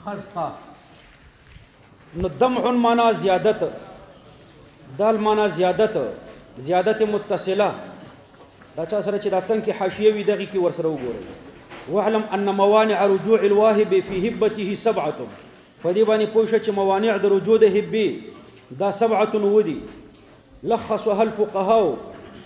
خزقه. نو دمع معنا زیادت، دال معنا زیادت متصله. دا چا سره چې دا څنګه کې حاشیه وي دغه کې ورسره وګورئ. واعلم ان موانع رجوع الواهب في هبته سبعه. فدې باندې پوه شه چې موانع د رجوع د هبې دا 7 ودي. لخصها الفقهاء،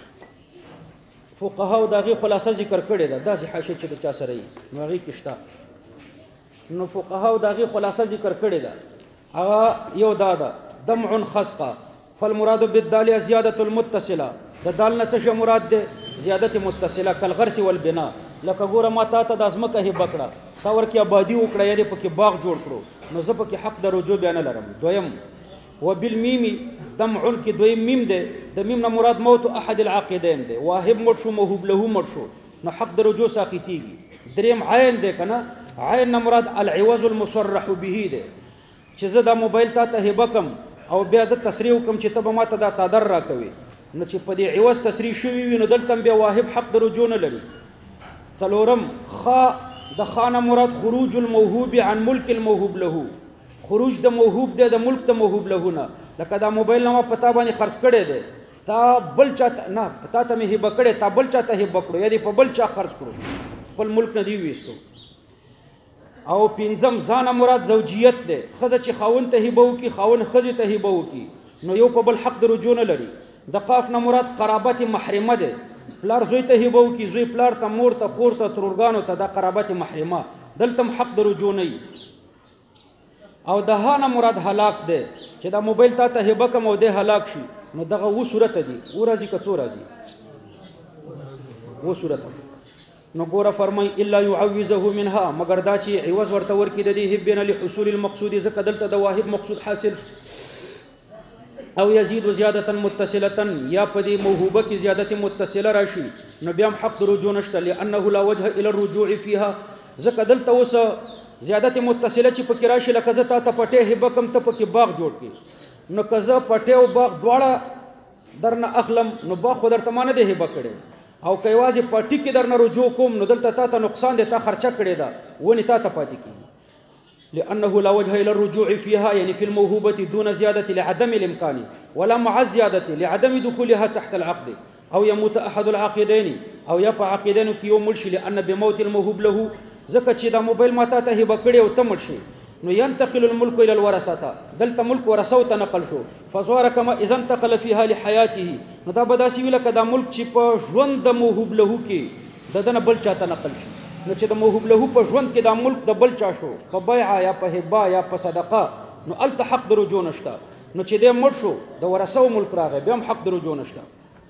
فقهاء دغه خلاصه ذکر کړی ده. داسې حاشیه چې د چا سره وي نو هغه کې شته. نو فقهاء دغه خلاصه ذکر کړی ده. هغه یو دا ده دمع خزقه. فالمراد بالدال زیادة المتصله. د دال نه څه مراد ده؟ زیادت متصله کالغرس والبناء. لکه ګوره ما تا ته د ازمکه هبه کړه، تا ورکې آبادي وکړه یا دې پکې باغ جوړ کړو، نو زه پکې حق د رجوع بیا نه لرم. دویم وبالمیم دمع کې دویم میم ده. د میم نه مراد موت احد العاقدین ده. واهب مړ شو، موهوب له مړ شو، نو حق د رجوع ساقطیږي. دریم عین ده کنه. عین نه مراد العوض المصرح به ده، چې زه دا موبایل تا ته هبه کم او بیا د تصریح وکم چې ته به ما ته دا څادر راکوي، نو چې په دې عوض تصریح شوي وي نو دلته بیا واهب حق د رجوع نه لري. څلورم خا. د خانه مراد خروج الموهوب عن ملک الموهوب له. خروج د موهوب دی د ملک د موهوب له نه. لکه دا موبایل نه ما پتا باندې خرڅ کړی دی، تا بل چا نه پتا ته مې هبه کړی، تا بل چا ته هبه کړو یا دې په بل چا خرڅ کړو، خپل ملک نه دی وېستو. او پنځم ځان مراد زوجیت دی. ښځه چې خاوند ته هبه وکړي، خاوند ښځې ته هبه وکړي، نو یو په بل حق د رجوع نه لري. د قاف نه مراد قرابت محرمه ده. پلار زوی ته هبه وکړي، زوی پلار ته، مور ته، خور ته، ترورګانو ته، دا قرابت محرمه. دلته حق د رجوع نه. او د ها نه مراد هلاک ده، چې دا موبایل تا ته هبه کوم او د هلاک شي، نو دغه و صورت دي. و راځي که څو راځي؟ و صورت. نو ګوره فرمای الا يعوزه منها، مگر دا چې عوض ورته ورکړي د دې هبې نه لحصول المقصود، ځکه دلته د واهب مقصود حاصل او یزید زیادتا متصله، یا په دې موهوبه کې زیادت متصله راشي، نو بیا هم حق د رجوع نشته. لانه لا وجه الى الرجوع فيها، ځکه دلته اوس زیادت متصله چې پکې راشي، لکه زه تا ته پټې هبه کوم، ته پکې باغ جوړ کړي، نو که زه پټې او باغ دواړه درنه اخلم، نو باغ خو درته ما نه دی هبه کړی، او که یوازې پټي کې درنه رجوع کوم، نو دلته تا ته نقصان دی، تا خرچه کړې ده، ونې تا ته پاتې کېږي. لأنه لا وجه إلى الرجوع فيها، يعني في الموهوبة دون زيادة لعدم الإمكان، ولا مع الزيادة لعدم دخولها تحت العقد، أو يموت أحد العاقدين أو يقع عاقدين كي يوم ملشي، لأن بموت الموهوب له زكاة چې دا موبایل ما ته هبه کړی او ته مړ شي، نو ينتقل الملك إلى الورثة، دلته ملک ورثو ته نقل شو. فصار كما إذا انتقل فيها لحياته، نو دا به داسې وي لکه دا ملک چې په ژوند د موهوب له کې د ده نه بل چا ته نقل شي، نو چې د موهوب له په ژوند کې دا ملک د بل چا شو، په بیعه یا په هبه یا په صدقه، نو هلته حق د رجوع نشته. نو چې دی مړ شو د ورثو ملک راغی، بیا هم حق د رجوع نشته.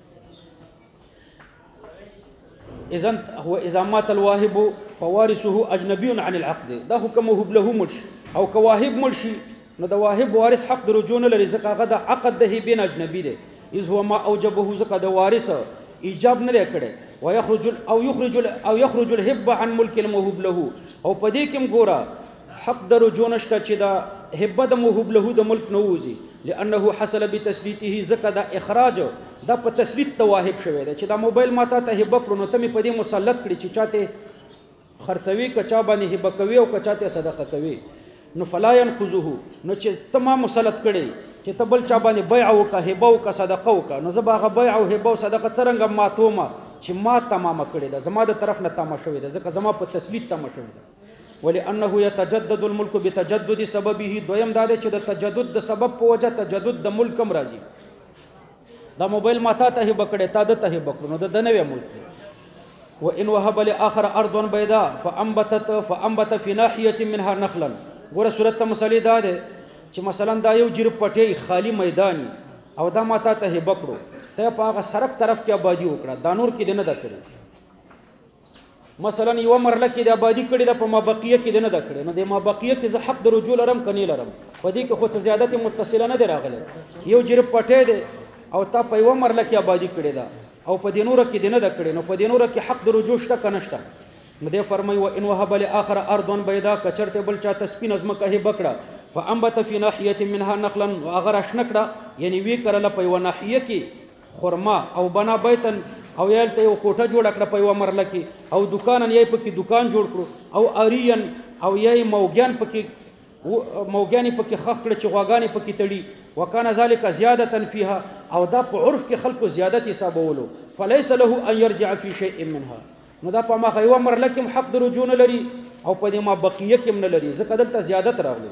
اذا مات الواهب فوارثه اجنبي عن العقد، دا حکم موهوب له مړ شي او که واهب مړ شي، نو د واهب وارث حق د رجوع نه لري، ځکه هغه د عقد د هبې نه اجنبي دی. اذ هو ما اوجبه، ځکه د وارث ایجاب نه دی کړی. ويخرج الهبه عن ملك الموهوب له، او په دې کې هم ګوره حق د رجوع نشته چې دا هبه د موهوب له د ملک نه وځي، لانه حصل بتسلیته، ځکه دا اخراج دا په تسلیت د واهب شوی دی، چې دا موبایل ما ته هبه کړو، نو ته مې په دې مسلط کړي چې چاته خرڅوي، که چا باندې هبه کوي او که چاته صدقه کوي، نو فلا ينقذه، نو چې ته ما مسلط کړي چې ته بل چا باندې بیع وکړه، هبه وکړه، صدقه وکړه، نو زه به هغه بیع او هبه او صدقه څرنګه ماتومه چې ما تمامه کړې ده، زما د طرف نه تمامه شوې ده، ځکه زما په تسلیت تمامه شوې ده. ولانه يتجدد الملك بتجدد سببه، دویم دا دی چې د تجدد د سبب په وجه تجدد د ملک هم راځي. دا موبایل ما تا ته هبه کړی، تا د ته هبه کړو، نو د نوی ملک دی. وان وهب لاخر ارضا بيضاء فانبت في ناحيه منها نخلا، ګوره صورت ته مسلې دا ده چې مثلا دا یو جرب پټی خالی میدانی او دا ما تا ته هبه کړو، ته په هغه سرک طرف کې آبادي وکړه، دا نور کې دی نه ده کړې. مثلا یو مرله کې د آبادي کړې ده، په مابقیه کې دی نه ده کړې، نو د مابقیه کې زه حق د رجوع لرم که نه لرم؟ په دې کې خو څه زیادت متصله نه دی راغلی. یو جرب پټی دی او تا په یوه مرله کې آبادي کړې ده او په دې نوره کې دی نه ده کړې، نو په دې نوره کې حق د رجوع شته که نشته؟ نو دی فرمایي وان وهب لاخر ارضا بيضاء، که چېرته بل چاته سپینه ځمکه هبه کړه، فانبت في ناحیه منها نخلا، هغه راشنه کړه، یعنې ویې کرله په یوه ناحیه کې خرما، او بنا بیتن، او یا هلته یو کوټه جوړه کړه په یوه مرله کې، او دکانن یا یې پکې دکان جوړ کړو، او اریین او یا یې موګیان پکې موګیانې پکې خخ کړه چې غواګانې پکې تړي وکانه ذلک زیادة فيها او دا په عرف کې خلکو زیادت حسابولو فليس له ان يرجع في شيء منها نو دا په ما غیو مر لکم حق د رجوع نه لري او په دې ما بقیه کې نه لري ځکه دلته زیادت راغلی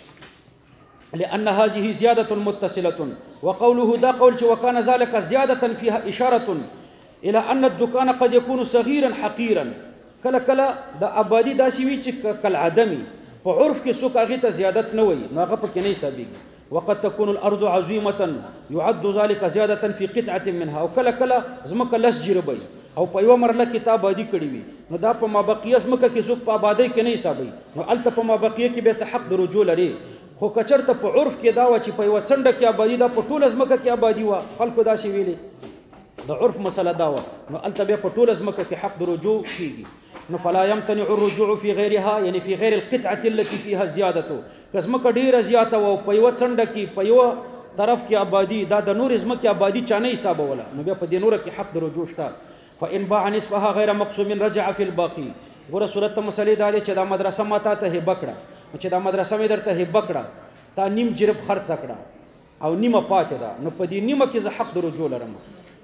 لأن هذه زيادة متصلة وقوله دا قول وكان ذلك زيادة فيها إشارة إلى أن الدكان قد يكون صغيرا حقيرا كلا كلا دا أبادي دا سوي كالعدمي فعرف كي سوك أغيت زيادة نوي ناغب كنيسة بيك وقد تكون الأرض عظيمة يعد ذلك زيادة في قطعة منها وكلا كلا زمك لسجر بي او په یو مرله کې تا آبادي کړې وي نو دا په مابقیه ځمکه کې څوک په آبادۍ کې نه حسابوي نو هلته په مابقیه کې بیا ته حق د رجوع لري خو که چېرته په عرف کې دا وه چې په یوه څنډه کې آبادي دا په ټوله ځمکه کې آبادي وه خلکو داسې ویلې د عرف مسله دا وه نو هلته بیا په ټوله ځمکه کې حق د رجوع کېږي نو فلا يمتنع الرجوع في غيرها يعني في غير القطعة التي فيها زيادة که ځمکه ډېره زیاته وه په یوه څنډه کې په یوه طرف کې آبادي دا د نورې ځمکې آبادي چا نه حسابوله نو بیا په دې نوره کې حق د رجوع شته فإن باع نصفها غير مقسوم رجع في الباقي ګوره صورت ته مسلې دا دی چې دا مدرسه ما تا ته هبه کړه چې دا مدرسه مې درته هبه کړه تا نیم جرب خرڅه کړه او نیمه پاتې ده نو په دې نیمه کې زه حق د رجوع لرم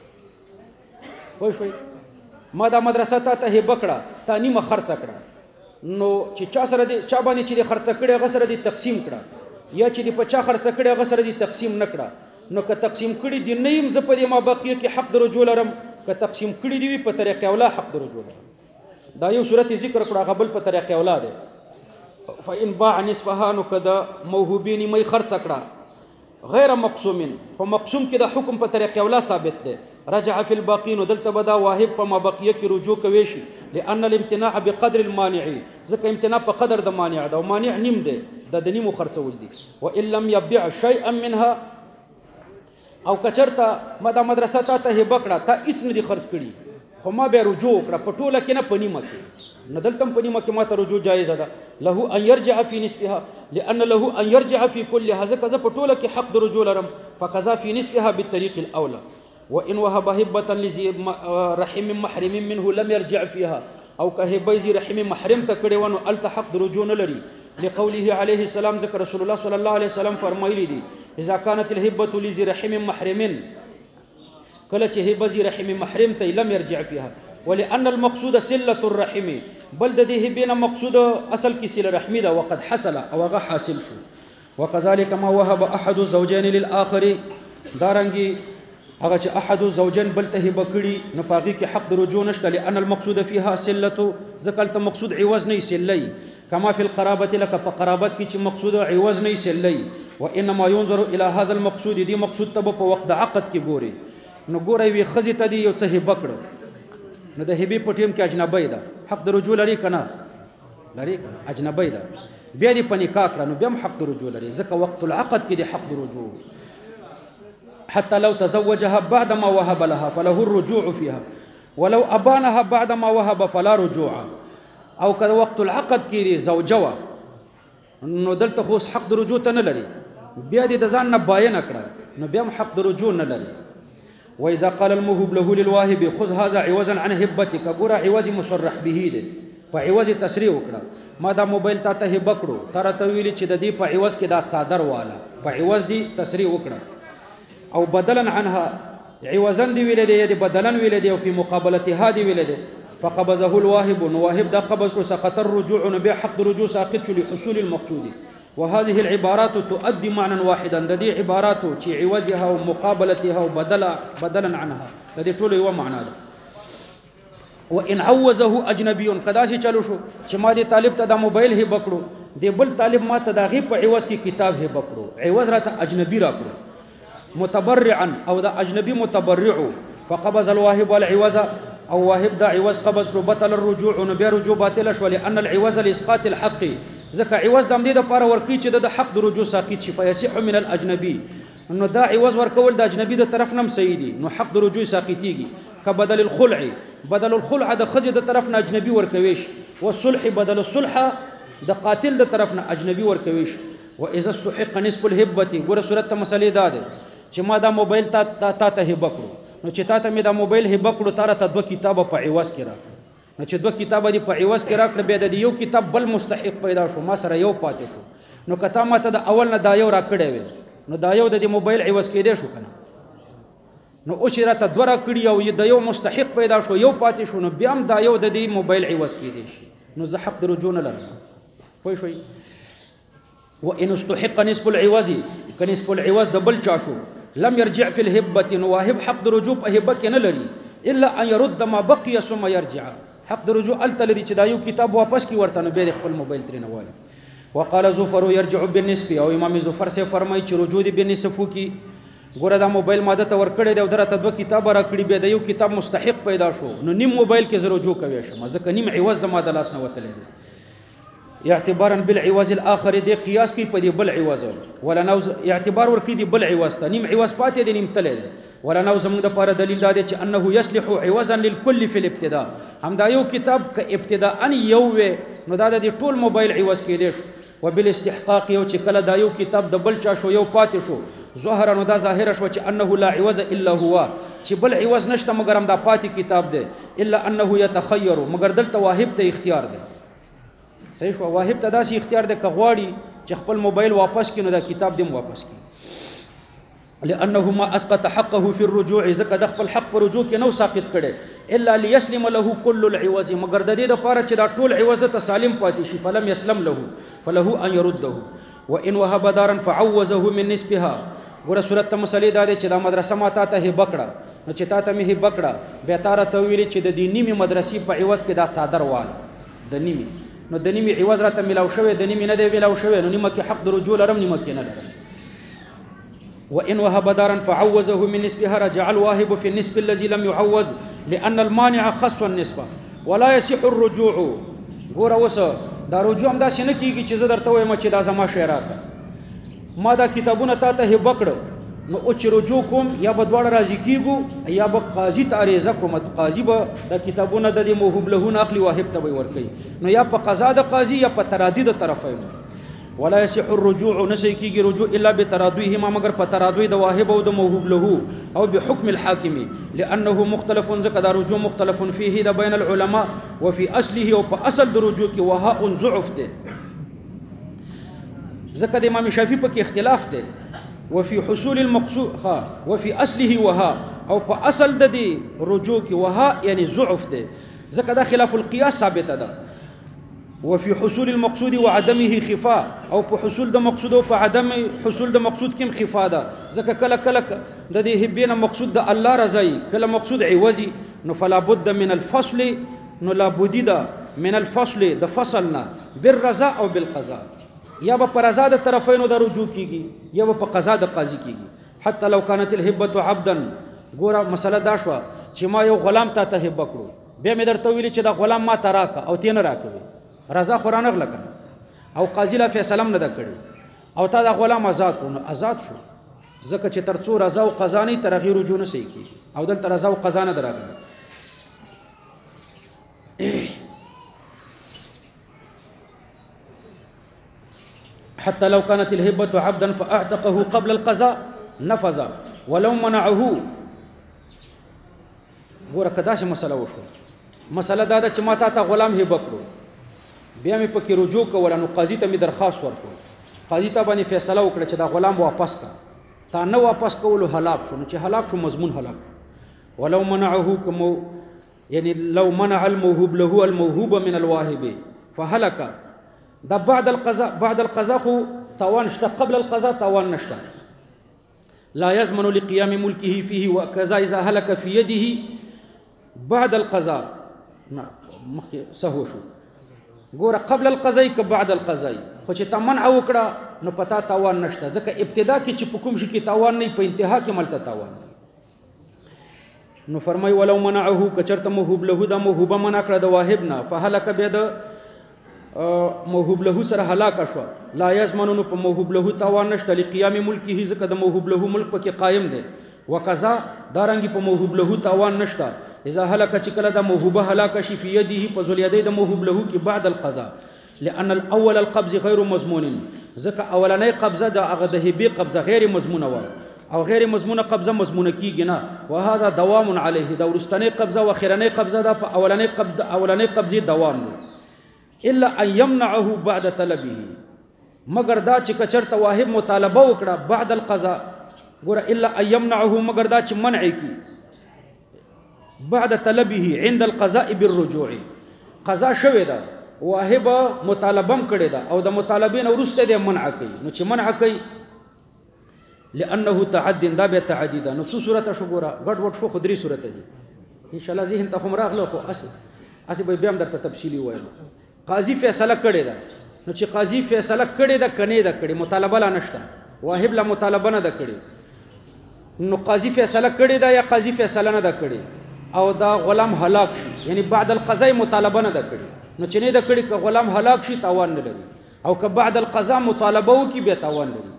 پوه شوئ ما دا مدرسه تا ته هبه کړه تا نیمه خرڅه کړه نو چې چا سره دې چا باندې چې دې خرڅه کړې هغه سره دې تقسیم کړه یا چې دې په چا خرڅه کړې هغه سره دې تقسیم نه کړه نو که تقسیم کړي دې نه یم زه په دې مابقیه کې حق د رجوع لرم که تقسیم کړي دی وي په طریقې اولا حق د رجوع لرم دا یو صورت ذکر کړه هغه بل په طریقې اولا دی فإن باع نصفها نو که د موهوبې نیمه یې خرڅه کړه غیر مقسوم په مقسوم کې د حکم په طریقې اولا ثابت دی رجع فی الباقی نو دلته به دا واهب په مابقیه کې رجوع کوي شي لأن الامتناع بقدر المانع ځکه امتناع په قدر د مانع ده او مانع نیم دی د نیمو خرڅول دي وإن لم يبيع شيئا منها او کچرته ما دا مدرسه ته هبه کړه تا هیڅ نه دي خرڅ کړي خو ما بیا رجوع وکړه په ټوله کې نه په نیمه کې نه دلته په نیمه کې ما ته رجوع جایزه ده له ان يرجع في نصفها لأن له ان يرجع في كلها ځکه زه په ټوله کې حق د رجوع لرم فقضا في نصفها بالطريق الأولى وإن وهب هبة لذي رحم محرم منه لم يرجع فيها او که هبه ذي رحم محرم ته کړې ونه الته حق د رجوع نه لري لقوله عليه السلام ذکر رسول الله صلى الله عليه وسلم فرمایلی دي اذا كانت الهبه لذي رحم محرم کله چې هبه ذي رحم محرم ته لم يرجع فيها ولأن المقصود صلة الرحم بل د دې هبه مقصود اصل کې صله رحمي ده وقد حصل او هغه حاصل شو وكذلك ما وهب احد الزوجين للآخر دارنګي هغه چې احد الزوجين بل ته هبه کړي نو پاغي کې حق د رجوع نشته لأن المقصود فيها صلة ذکرت مقصود عوض نه سلي كما في القرابة لك فقرابت کی چې مقصود عوض نه سلي وانما ينظر الى هذا المقصود دي مقصود ته په وخت د عقد کې ګوري نو ګوري وي خزي ته دی یو څه هبه کړو نو د هبه په ټیم کې اجنبي ده حق د رجوع لري کنه لري اجنبي ده بیا دی په نکاح کړه نو بیا حق د رجوع لري ځکه وقت العقد کې دی حق د رجوع حتى لو تزوجها بعد ما وهب لها فله الرجوع فيها ولو أبانها بعد ما وهب فلا رجوع او کله وقت العقد کې دی زوجه نو دلته خو حق د رجوع ته نه لري بیا دې د ځان نه باین کړه نو بیا حق د رجوع نه لري واذا قال الموهوب له للواهب خذ هذا عوضا عن هبتك ګوره عوض مصرح به دی په عوض تصریح وکړه ما دا موبایل ته هبه کړو تر ته ویلي چې د دې په عوض کې دا صادر واله په عوض دی تصریح وکړه او بدلا عنها عوضا دی ویل دی یا بدلا ویل دی او في مقابلتها دی ویل دی فقبضه الواهب واهب دا قبض کو سقط الرجوع نبي حق الرجوع ساقط لحصول المقصود وهذه العبارات تؤدي معنى واحدا د دې عبارات چې عوضها او مقابلتها او بدلا عنها د دې ټول یو معنا ده وان عوزه اجنبي کدا شي چلو شو چې ما دې طالب ته دا موبایل هبه کړو دې بل طالب ما ته دا غي په عوض کې کتاب هبه کړو عوض راته اجنبي را کړو متبرعا او دا اجنبي متبرع فقبض الواهب والعوض او واهب دا عوض قبض کړو بطل الرجوع نو بیا رجوع باطل شو لان العوض لاسقاط الحق ځکه عوض د دې لپاره ورکی چې د حق د رجوع ساقط شي فيصح من الاجنبي نو دا عوض ورکول د اجنبي د طرف نم صحیح دي نو حق د رجوع ساقطيږي کبدل الخلع بدل الخلع د خزي د طرف نه اجنبي ورکويش والصلح بدل الصلح د قاتل د طرف نه اجنبي ورکويش واذا استحق نصف الهبه ګوره صورت مسلې دا ده چې ما دا موبایل تا ته هبه کړو نو چې تا ته مې دا موبایل هبه کړو تا ته دوه کتابه په عوض کې راکړه نو چې دوه کتابه دي په عوض کې راکړه بیا د یو کتاب بل مستحق پیدا شو ما سره یو پاتې شو نو کته ماته د اول نه دا یو را کړی وي نو دا یو د موبایل عوض کېدی شو کنه نو او چې راته دوه را کړي او د یو مستحق پیدا شو یو پاتې شو نو بیا هم دا یو د دې موبایل عوض کېدی شي نو زه حق د رجوع نه لرم پوه شوئ وان استحق نصف العوض که نصف العوض د بل چا شو لم يرجع في الهبه نو واهب حق د رجوع په هبه کې نه لري الا ان يرد ما بقي ثم يرجع حق د رجوع التلري چې دا یو کتاب واپس کی ورته نو به خپل موبایل ترې نه والی وقال زفر يرجع بالنسب او امام زفر سے فرمای چې رجوع دی بالنسب کی ګوره دا موبایل ماده ته ور کړی دی او درته دوه کتاب را کړی به د یو کتاب مستحق پیدا شو نو نیم موبایل کې زه رجوع کوي شم ځکه نیم عوض د ماده لاس نه وتلی دی اعتبارا بالعوض الاخر دی قیاس کی په دی بل عوض ولا نوز اعتبار ور کی دی بل عوض ته نیم عوض پاتې دی نیم تللی دی ولا نوز موږ د پاره دلیل دا دی چې انه يصلح عوضا للكل في الابتداء هم دا یو کتاب ک ابتداء ان یو نو دا د ټول موبایل عوض کې دی وبالاستحقاق یو چې کله دا یو کتاب د بل چا شو یو پاتې شو ظاهرا نو دا ظاهر شو چې انه لا عوض الا هو چې بل عوض نشته مگر هم دا پاتې کتاب دی الا انه يتخير مگر دلته واهب ته اختیار دی صحیح شو واهب ته داسې اختیار دی که غواړي چې خپل موبایل واپس کړي نو دا کتاب دې واپس کړي لانه ما اسقط حقه في الرجوع ځکه د خپل حق پر رجوع کې نو ساقط کړي الا ليسلم له كل العوض مگر د دې لپاره چې دا ټول عوض د تسالم پاتې شي فلم يسلم له فله ان يرده وان وهب دارا فعوزه من نسبها ګوره صورت ته مسلې دا دی چې دا مدرسه ما تا ته هبه کړه نو چې تا ته مې هبه کړه بیا تا راته ویلې چې د دې نیمې مدرسې په عوض کې دا څادر واله د نیمې نو د نیمې عوض راته میلاو شوی د نیمې نه دی میلاو شوی نو نیمه کې حق د رجوع لرم نیمه کې نه لرم وإن وهب دارا فعوزه من نسبها رجع الواهب في النسب الذي لم يعوز لأن المانع خص النسبة ولا يصح الرجوع ګوره اوس دا رجوع هم داسې نه کېږي چې زه درته وایم چې دا زما شی راکړه ما دا کتابونه تا ته هبه کړه نو او چې رجوع کوم یا به دواړه راضي کېږو یا به قاضي ته عریضه کوم قاضي به دا کتابونه د دې موهوب له نه اخلي واهب ته به یې ورکوي نو یا په قضا د قاضي یا په ترادي د طرفین ولا يصح الرجوع نسي کیږي رجوع الا بترادویهما مگر په ترادوی د واهب او د موهوب له او بحكم الحاکم لانه مختلف ذکر دا رجوع مختلف فيه د بين العلماء وفي اصله او په اصل د رجوع کې وها ضعف ده ذکر د امام شافعي په کې اختلاف ده وفي حصول المقصود وفي اصله وها او په اصل د رجوع کې وها یعنی ضعف ده ذکر دا خلاف القياس ثابت ده وفي حصول المقصود وعدمه خفاء او په حصول د مقصود او په عدم حصول د مقصود کې خفاء ده ځکه کله کله د دې هبینه مقصود د الله رضای کله مقصود عوضي نو فلا بد من الفصل نو لا بد ده من الفصل د فصلنا بالرضا او بالقضاء یا په رضا د طرفینو د رجوع کیږي یا په قضا د قاضي کیږي حتى لو كانت الهبه عبدا ګوره مسله دا شو چې ما یو غلام ته هبه کړو بیا مې درته ویلي چې دا غلام ما ته راکا او تین راکوي رضا قرآن غلکن او قاضی لا فیصله نه ده کړی او تا دا غلام آزاد کړو آزاد شو ځکه چې ترڅو رضا او قضا نه ترغیر رجوع نه صحیح کی او دلته رضا او قضا نه دراغله حتى لو كانت الهبة عبدا فأعتقه قبل القضاء نفذ ولو منعه ګوره کدا چې مسله وشو مسله دا ده چې ما ته غلام هبه کړو بیا مې پکې رجوع کوله نو قاضي ته مې درخواست ورکړ قاضي ته باندې فیصله وکړه چې دا غلام واپس کا تا نه واپس کولو هلاک شو نو چې هلاک شو مضمون هلاک ولو منعه كم يعني لو منع الموهوب له الموهوب من الواهب فهلك دا بعد القضاء خو توان شته قبل القضاء توان نشته لا يضمن لقيام ملكه فيه وكذا اذا هلك في يده بعد القضاء مخکې سهو شو ګوره قبل القضاء که بعد القضاء خو چې تمنع وکړه نو پتا توان نشته ځکه ابتدا کې چې په کوم شي کې توان نه په انتها کې ملته توان نو فرمای ولو منعه کچرته موهوب له د موهوبه منع کړه د واهب نه فهلك بيد موهوب له سره هلاک شو لا یضمنون په موهوب له توان نشته لقيام ملکه ځکه د موهوب له ملک پکې قائم دی وکذا دارنګ په موهوب له توان نشته اذا هلك چې کله د موهوبه هلاک شي في يده په ذلیدې د موهوب له کې بعد القضاء لان الاول القبض غیر مضمون ځکه اولنۍ قبضه د هغه د هبې قبضه غیر مضمونه و او غیر مضمونه قبضه مضمونه کیږي نه وهذا دوام عليه دا ورستنۍ قبضه او اخرنۍ قبضه د اولنۍ قبضه دوام دی الا ان يمنعه بعد طلبه مگر دا چې کچرته واهب مطالبه وکړه بعد القضاء ګوره الا ان يمنعه مگر دا چې منع کی بعد طلبه عند القضاء بالرجوع قضا شوه دا واهب مطالبه کړي دا او د مطالبین ورسته د منع کوي نو چې منع کوي لانه تعد دا به تعدی دا نو څو صورت شو ګوره غټ وټ شو خدري صورت دي ان شاء الله ذهن ته هم راغله خو اسی به بیا هم درته تفصیلی وایم قاضي فیصله کړي دا نو چې قاضي فیصله کړي دا کني دا کړي مطالبه لا نشته واهب لا مطالبه نه دا کړي نو قاضي فیصله کړي دا یا قاضي فیصله نه دا کړي او دا غلام هلاک شي یعنی بعد القضاء مطالبه نه دا کړي نو چې نه دا کړي که غلام هلاک شي تاوان نه لري او که بعد القضاء مطالبه وکي به تاوان لري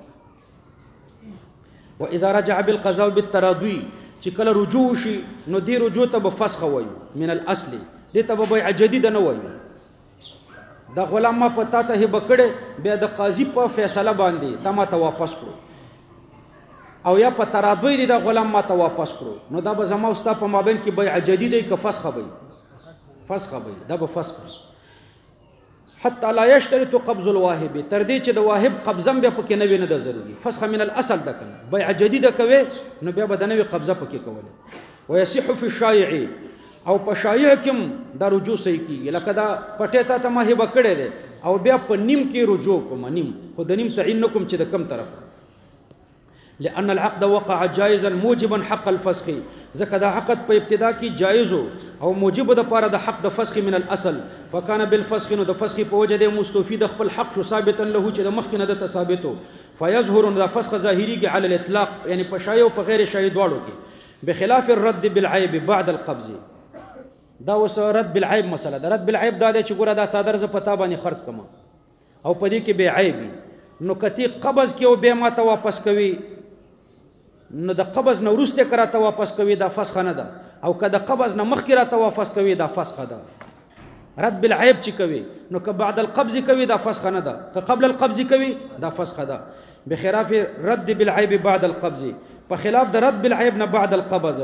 واذا رجع بالقضاء بالتراضي چې کله رجوع شي نو دی رجوع ته به فسخ وایي من الاصل دې ته به بیع جدیده نه وایي دا غلام ما پتا ته هبه کړي بیا د قاضي په فیصله باندې تا ما ته واپس کړو او یا په تراضی دی دا غلام ما ته واپس کړو نو دا به زما او ستا په مابین کې بیع جدیده که فسخه وي دا به فسخه حتى لا يشترط قبض الواهب تر دې چې د واهب قبضه بیا پکې نه وي نه د ضروري فسخه من الاصل ده کنه بیع جدیده کوي نو بیا به د نوې قبضه پکې کوله ويصح في الشایع او په شایع کې دا رجوع صحیح کیږي لکه دا پټه ته ما هبه کړی دی او بیا په نیم کې رجوع کوم نیم خو د نیم تعین کوم چې د کم طرف لأن العقد وقع جائزا موجبا حق الفسخ ځکه دا عقد په ابتدا کې جائز او موجب د پاره د حق د فسخ من الاصل فكان بالفسخ نو د فسخ په وجه د مستفید خپل حق شو ثابتا له چې د مخکنه د ثابتو فيظهر د فسخ ظاهري کې على الاطلاق یعنی په شایع او په غیر شایع دواړو کې بخلاف الرد بالعيب بعد القبض دا وس رد بالعيب مسله دا رد بالعيب دا چې ګوره دا صادر ز پتا باندې خرج کما او په دې کې به عیب نو کتی قبض کې او به ما ته واپس کوي نو د قبض نه ورسته کراته واپس کوي دا فسخ نه ده او که د قبض نه مخکې راته واپس کوي دا فسخ ده رد بالعيب چې کوي نو که بعد القبض کوي دا فسخ نه ده که قبل القبض کوي دا فسخ ده بخلاف رد بالعيب بعد القبض په خلاف د رد بالعيب نه بعد القبض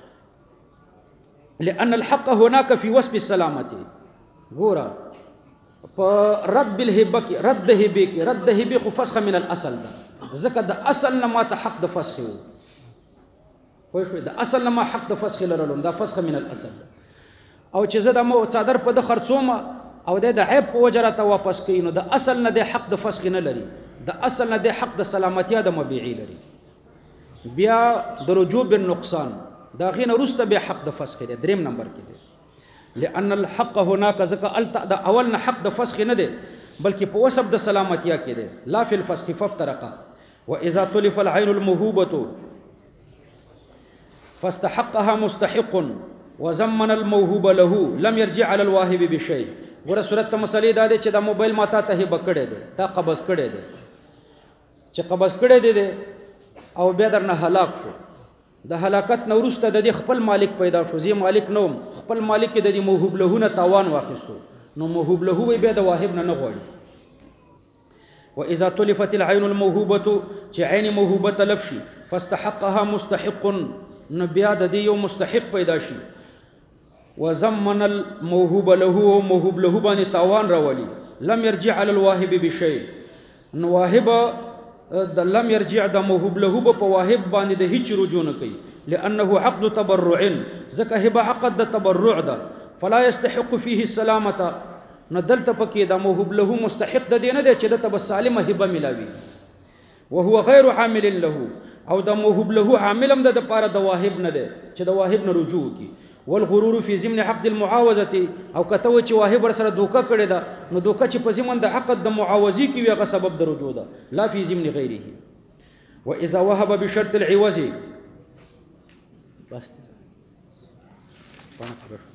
لأن الحق هناك في وصف السلامه ګوره په رد بالهبه کې رد هبه کې رد هبه خو فسخ من الاصل ده ځکه د اصل نه ما ته حق د فسخ وو خو شوي د اصل نه ما حق د فسخ لرلم دا فسخ من الاصل او چې زه د مو صادر په د خرڅوم او د عیب په وجه راته واپس کوي نو د اصل نه د حق د فسخ نه لري د اصل نه د حق د سلامتیا د مبيعي لري بیا د رجوع بالنقصان دا غین رسته به حق د فسخ دی دریم نمبر کې دی لأن الحق هناك ذکر التا د اول نه حق د فسخ نه دی بلکې په وسب د سلامتیا کې دی لا فی الفسخ فافترقا واذا تلف العين الموهوبه فاستحقها مستحق وزمن الموهوب له لم يرجع على الواهب بشيء ګوره صورت مسلې دا دی چې دا موبایل ماته ته هبه کړی دی تا قبض کړی دی چې قبض کړی دی او بیا درنه هلاک شو د هلاکت نو وروسته د خپل مالک پیدا شو زی مالک نو خپل مالک د موهوب له نه تاوان واخیستو نو موهوب له وي بیا د واهب نه غوړي واذا تلفت العين الموهوبه چې عین موهوبه تلف شي فاستحقها مستحق نو بیا د یو مستحق پیدا شي وزمن الموهوب له موهوب له باندې تاوان راولي لم يرجع على الواهب بشيء نو واهب د لم يرجع د موهوب له په واهب باندې د هیڅ رجوع نه کوي لانه عقد تبرع ځکه هبه عقد د تبرع ده فلا يستحق فيه السلامه ندلته پکې د موهوب له مستحق د دینه ده چې د تب سالمه هبه ملاوي وهو غير عامل له او د موهوب له عاملم د پاره د واهب نه ده چې د واهب نه رجوع کی والغرور في ضمن عقد المعاوضه او کته چې واهب سره دوکه کړی ده نو دوکه چې په ضمن د عقد د معاوضي کې ویغه سبب د رجوع ده لا في ضمن غیره واذا وهب بشرط العوض بس